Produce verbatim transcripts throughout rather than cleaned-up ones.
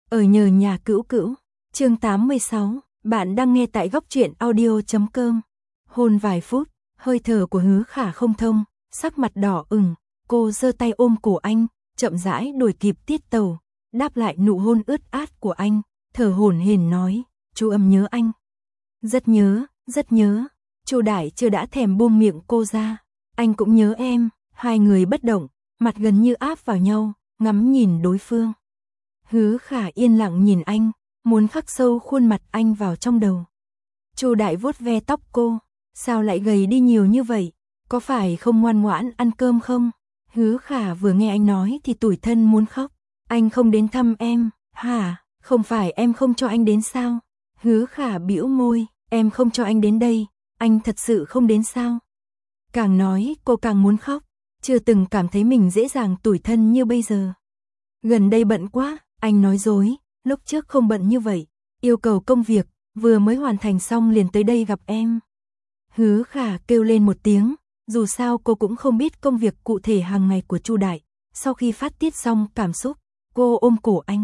Ở nhờ nhà cữu cữu, chương tám mươi sáu, bạn đang nghe tại góc truyện audio chấm com. Hôn vài phút, hơi thở của Hứa Khả không thông, sắc mặt đỏ ửng, cô giơ tay ôm cổ anh, chậm rãi đuổi kịp tiết tấu, đáp lại nụ hôn ướt át của anh, thở hổn hển nói, chú Âm nhớ anh. Rất nhớ, rất nhớ. Chu Đại chưa đã thèm buông miệng cô ra, anh cũng nhớ em. Hai người bất động, mặt gần như áp vào nhau, ngắm nhìn đối phương. Hứa Khả yên lặng nhìn anh, muốn khắc sâu khuôn mặt anh vào trong đầu. Chu Đại vuốt ve tóc cô, sao lại gầy đi nhiều như vậy, có phải không ngoan ngoãn ăn cơm không? Hứa Khả vừa nghe anh nói thì tủi thân muốn khóc, anh không đến thăm em, hả, không phải em không cho anh đến sao? Hứa Khả bĩu môi, em không cho anh đến đây, anh thật sự không đến sao? Càng nói cô càng muốn khóc, chưa từng cảm thấy mình dễ dàng tủi thân như bây giờ. Gần đây bận quá, anh nói dối, lúc trước không bận như vậy, yêu cầu công việc, vừa mới hoàn thành xong liền tới đây gặp em. Hứa Khả kêu lên một tiếng, dù sao cô cũng không biết công việc cụ thể hàng ngày của Chu Đại. Sau khi phát tiết xong cảm xúc, cô ôm cổ anh.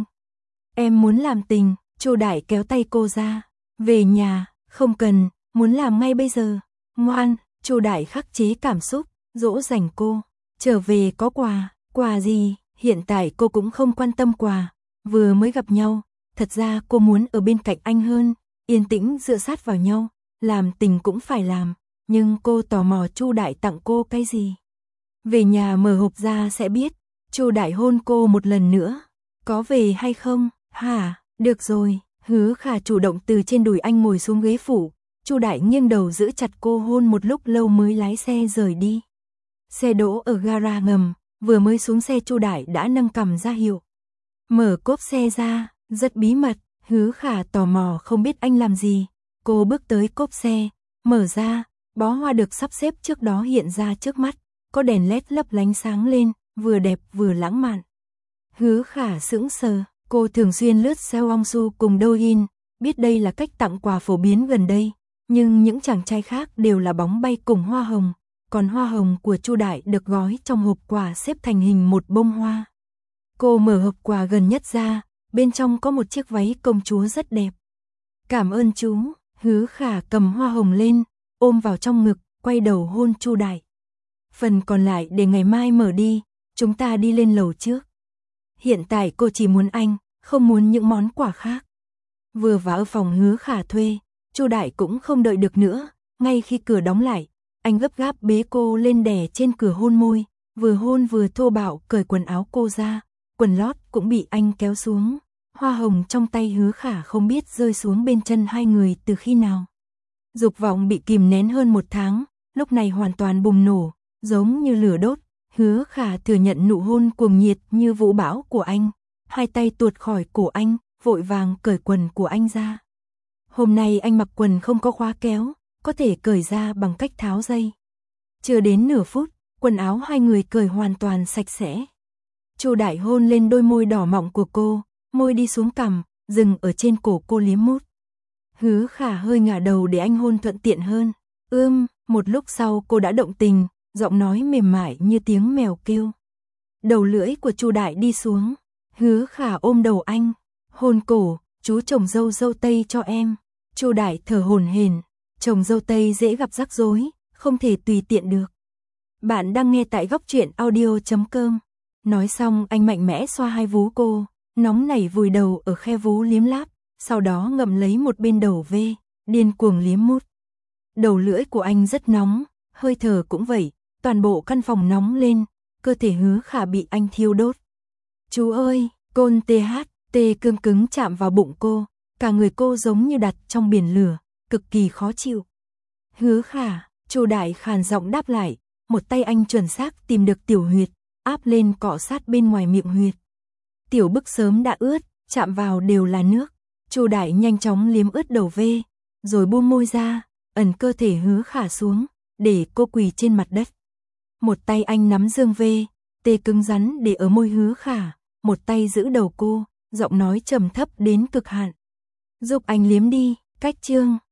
Em muốn làm tình, Chu Đại kéo tay cô ra. Về nhà, không cần, muốn làm ngay bây giờ. Ngoan, Chu Đại khắc chế cảm xúc, dỗ dành cô. Trở về có quà, quà gì, hiện tại cô cũng không quan tâm quà. Vừa mới gặp nhau, thật ra cô muốn ở bên cạnh anh hơn, yên tĩnh dựa sát vào nhau, làm tình cũng phải làm. Nhưng cô tò mò Chu Đại tặng cô cái gì. Về nhà mở hộp ra sẽ biết. Chu Đại hôn cô một lần nữa. Có về hay không? Hả, được rồi. Hứa Khả chủ động từ trên đùi anh ngồi xuống ghế phụ. Chu Đại nghiêng đầu giữ chặt cô hôn một lúc lâu mới lái xe rời đi. Xe đỗ ở gara ngầm, vừa mới xuống xe Chu Đại đã nâng cằm ra hiệu. Mở cốp xe ra, rất bí mật, Hứa Khả tò mò không biết anh làm gì. Cô bước tới cốp xe, mở ra, bó hoa được sắp xếp trước đó hiện ra trước mắt, có đèn led lấp lánh sáng lên, vừa đẹp vừa lãng mạn. Hứa Khả sững sờ, cô thường xuyên lướt Seongsu cùng Douyin, biết đây là cách tặng quà phổ biến gần đây, nhưng những chàng trai khác đều là bóng bay cùng hoa hồng, còn hoa hồng của Chu Đại được gói trong hộp quà xếp thành hình một bông hoa. Cô mở hộp quà gần nhất ra, bên trong có một chiếc váy công chúa rất đẹp. Cảm ơn chú. Hứa Khả cầm hoa hồng lên, ôm vào trong ngực, quay đầu hôn Chu Đại. Phần còn lại để ngày mai mở đi, chúng ta đi lên lầu trước. Hiện tại cô chỉ muốn anh, không muốn những món quà khác. Vừa vào phòng Hứa Khả thuê, Chu Đại cũng không đợi được nữa, ngay khi cửa đóng lại, anh gấp gáp bế cô lên đè trên cửa hôn môi, vừa hôn vừa thô bạo cởi quần áo cô ra, quần lót cũng bị anh kéo xuống. Hoa hồng trong tay Hứa Khả không biết rơi xuống bên chân hai người từ khi nào. Dục vọng bị kìm nén hơn một tháng, lúc này hoàn toàn bùng nổ, giống như lửa đốt. Hứa Khả thừa nhận nụ hôn cuồng nhiệt như vũ bão của anh, hai tay tuột khỏi cổ anh, vội vàng cởi quần của anh ra. Hôm nay anh mặc quần không có khóa kéo, có thể cởi ra bằng cách tháo dây. Chưa đến nửa phút, quần áo hai người cởi hoàn toàn sạch sẽ. Chu Đại hôn lên đôi môi đỏ mọng của cô, môi đi xuống cằm, dừng ở trên cổ cô liếm mút. Hứa Khả hơi ngả đầu để anh hôn thuận tiện hơn. Ưm, một lúc sau cô đã động tình, giọng nói mềm mại như tiếng mèo kêu. Đầu lưỡi của Chu Đại đi xuống, Hứa Khả ôm đầu anh, hôn cổ, chú chồng dâu dâu tây cho em. Chu Đại thở hổn hển, chồng dâu tây dễ gặp rắc rối, không thể tùy tiện được. Bạn đang nghe tại góc truyện audio chấm com. Nói xong anh mạnh mẽ xoa hai vú cô, nóng nảy vùi đầu ở khe vú liếm láp, sau đó ngậm lấy một bên đầu vê, điên cuồng liếm mút. Đầu lưỡi của anh rất nóng, hơi thở cũng vậy, toàn bộ căn phòng nóng lên, cơ thể Hứa Khả bị anh thiêu đốt. Chú ơi, côn tê hát, tê cương cứng chạm vào bụng cô, cả người cô giống như đặt trong biển lửa, cực kỳ khó chịu. Hứa Khả, Chu Đại khàn giọng đáp lại, một tay anh chuẩn xác tìm được tiểu huyệt, áp lên cọ sát bên ngoài miệng huyệt. Tiểu bức sớm đã ướt, chạm vào đều là nước. Chu Đại nhanh chóng liếm ướt đầu vê, rồi buông môi ra, ẩn cơ thể Hứa Khả xuống, để cô quỳ trên mặt đất. Một tay anh nắm dương vê, tê cứng rắn để ở môi Hứa Khả, một tay giữ đầu cô, giọng nói trầm thấp đến cực hạn. Giúp anh liếm đi, cách chương.